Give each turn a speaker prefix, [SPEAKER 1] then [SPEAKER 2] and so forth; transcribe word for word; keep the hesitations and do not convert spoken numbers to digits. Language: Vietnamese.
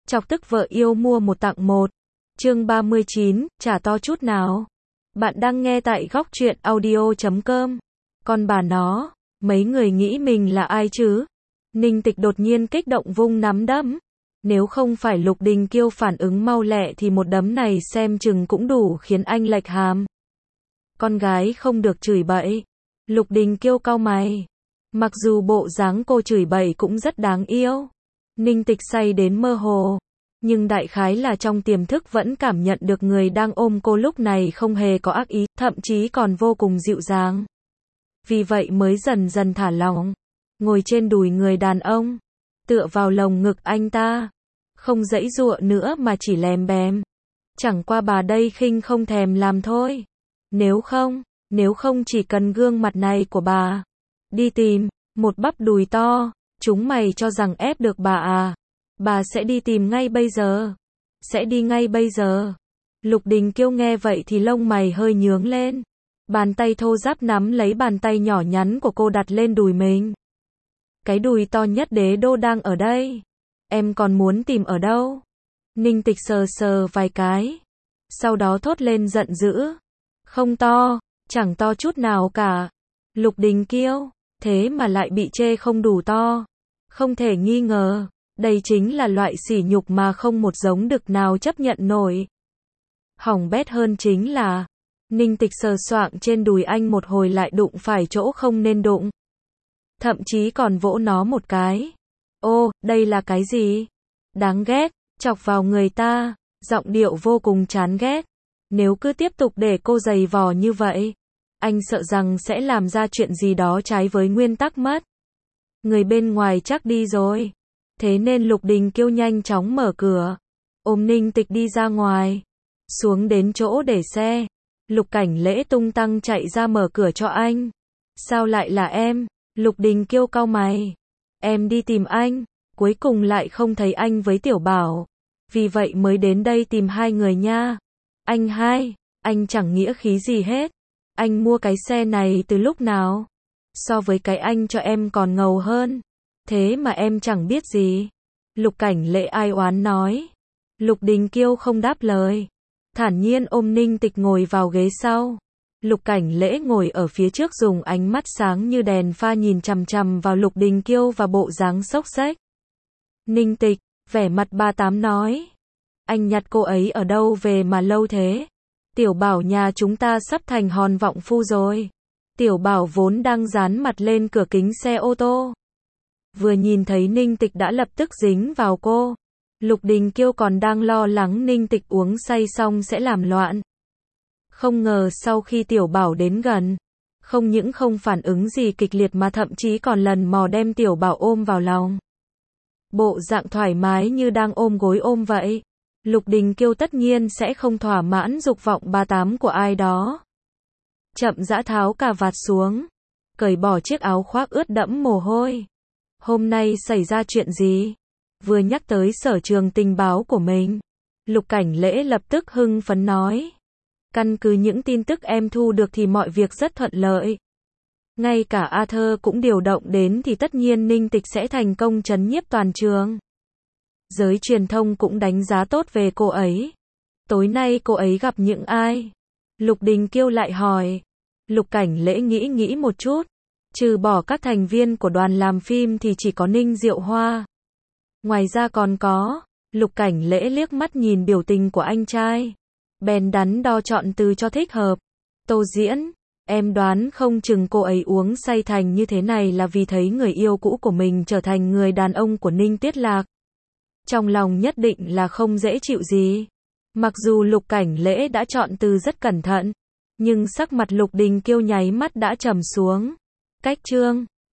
[SPEAKER 1] Chọc tức vợ yêu mua một tặng một. Chương ba mươi chín, chả to chút nào. Bạn đang nghe tại góc truyện audio chấm com. Con bà nó, mấy người nghĩ mình là ai chứ? Ninh Tịch đột nhiên kích động vung nắm đấm. Nếu không phải Lục Đình Kiêu phản ứng mau lẹ thì một đấm này xem chừng cũng đủ khiến anh lệch hàm. Con gái không được chửi bậy. Lục Đình Kiêu cau mày. Mặc dù bộ dáng cô chửi bậy cũng rất đáng yêu. Ninh Tịch say đến mơ hồ. Nhưng đại khái là trong tiềm thức vẫn cảm nhận được người đang ôm cô lúc này không hề có ác ý, thậm chí còn vô cùng dịu dàng. Vì vậy mới dần dần thả lỏng. Ngồi trên đùi người đàn ông. Tựa vào lồng ngực anh ta. Không giãy giụa nữa mà chỉ lèm bèm. Chẳng qua bà đây khinh không thèm làm thôi. Nếu không, nếu không chỉ cần gương mặt này của bà. Đi tìm, một bắp đùi to. Chúng mày cho rằng ép được bà à? Bà sẽ đi tìm ngay bây giờ. Sẽ đi ngay bây giờ. Lục Đình Kiêu nghe vậy thì lông mày hơi nhướng lên. Bàn tay thô ráp nắm lấy bàn tay nhỏ nhắn của cô đặt lên đùi mình. Cái đùi to nhất đế đô đang ở đây. Em còn muốn tìm ở đâu? Ninh Tịch sờ sờ vài cái. Sau đó thốt lên giận dữ. Không to, chẳng to chút nào cả. Lục Đình Kiêu, thế mà lại bị chê không đủ to. Không thể nghi ngờ, đây chính là loại sỉ nhục mà không một giống đực nào chấp nhận nổi. Hỏng bét hơn chính là, Ninh Tịch sờ soạng trên đùi anh một hồi lại đụng phải chỗ không nên đụng. Thậm chí còn vỗ nó một cái. Ô, đây là cái gì? Đáng ghét, chọc vào người ta, giọng điệu vô cùng chán ghét. Nếu cứ tiếp tục để cô giày vò như vậy, anh sợ rằng sẽ làm ra chuyện gì đó trái với nguyên tắc mất. Người bên ngoài chắc đi rồi. Thế nên Lục Đình Kiêu nhanh chóng mở cửa. Ôm Ninh Tịch đi ra ngoài. Xuống đến chỗ để xe. Lục Cảnh Lễ tung tăng chạy ra mở cửa cho anh. Sao lại là em? Lục Đình Kiêu cau mày. Em đi tìm anh. Cuối cùng lại không thấy anh với Tiểu Bảo. Vì vậy mới đến đây tìm hai người nha. Anh hai, anh chẳng nghĩa khí gì hết. Anh mua cái xe này từ lúc nào? So với cái anh cho em còn ngầu hơn. Thế mà em chẳng biết gì. Lục Cảnh Lễ ai oán nói. Lục Đình Kiêu không đáp lời. Thản nhiên ôm Ninh Tịch ngồi vào ghế sau. Lục Cảnh Lễ ngồi ở phía trước dùng ánh mắt sáng như đèn pha nhìn chằm chằm vào Lục Đình Kiêu và bộ dáng xốc xếch. Ninh Tịch, vẻ mặt ba tám nói. Anh nhặt cô ấy ở đâu về mà lâu thế? Tiểu Bảo nhà chúng ta sắp thành hòn vọng phu rồi. Tiểu Bảo vốn đang dán mặt lên cửa kính xe ô tô. Vừa nhìn thấy Ninh Tịch đã lập tức dính vào cô. Lục Đình Kiêu còn đang lo lắng Ninh Tịch uống say xong sẽ làm loạn. Không ngờ sau khi Tiểu Bảo đến gần, không những không phản ứng gì kịch liệt mà thậm chí còn lần mò đem Tiểu Bảo ôm vào lòng. Bộ dạng thoải mái như đang ôm gối ôm vậy. Lục Đình Kiêu tất nhiên sẽ không thỏa mãn dục vọng ba tám của ai đó. Chậm rãi tháo cà vạt xuống, cởi bỏ chiếc áo khoác ướt đẫm mồ hôi. Hôm nay xảy ra chuyện gì? Vừa nhắc tới sở trường tình báo của mình, Lục Cảnh Lễ lập tức hưng phấn nói. Căn cứ những tin tức em thu được thì mọi việc rất thuận lợi. Ngay cả Arthur cũng điều động đến thì tất nhiên Ninh Tịch sẽ thành công trấn nhiếp toàn trường. Giới truyền thông cũng đánh giá tốt về cô ấy. Tối nay cô ấy gặp những ai? Lục Đình Kiêu lại hỏi. Lục Cảnh Lễ nghĩ nghĩ một chút. Trừ bỏ các thành viên của đoàn làm phim thì chỉ có Ninh Diệu Hoa. Ngoài ra còn có. Lục Cảnh Lễ liếc mắt nhìn biểu tình của anh trai. Bèn đắn đo chọn từ cho thích hợp. Tô Diễn. Em đoán không chừng cô ấy uống say thành như thế này là vì thấy người yêu cũ của mình trở thành người đàn ông của Ninh Tiết Lạc. Trong lòng nhất định là không dễ chịu gì. Mặc dù Lục Cảnh Lễ đã chọn từ rất cẩn thận, nhưng sắc mặt Lục Đình Kiêu nháy mắt đã trầm xuống. Cách chương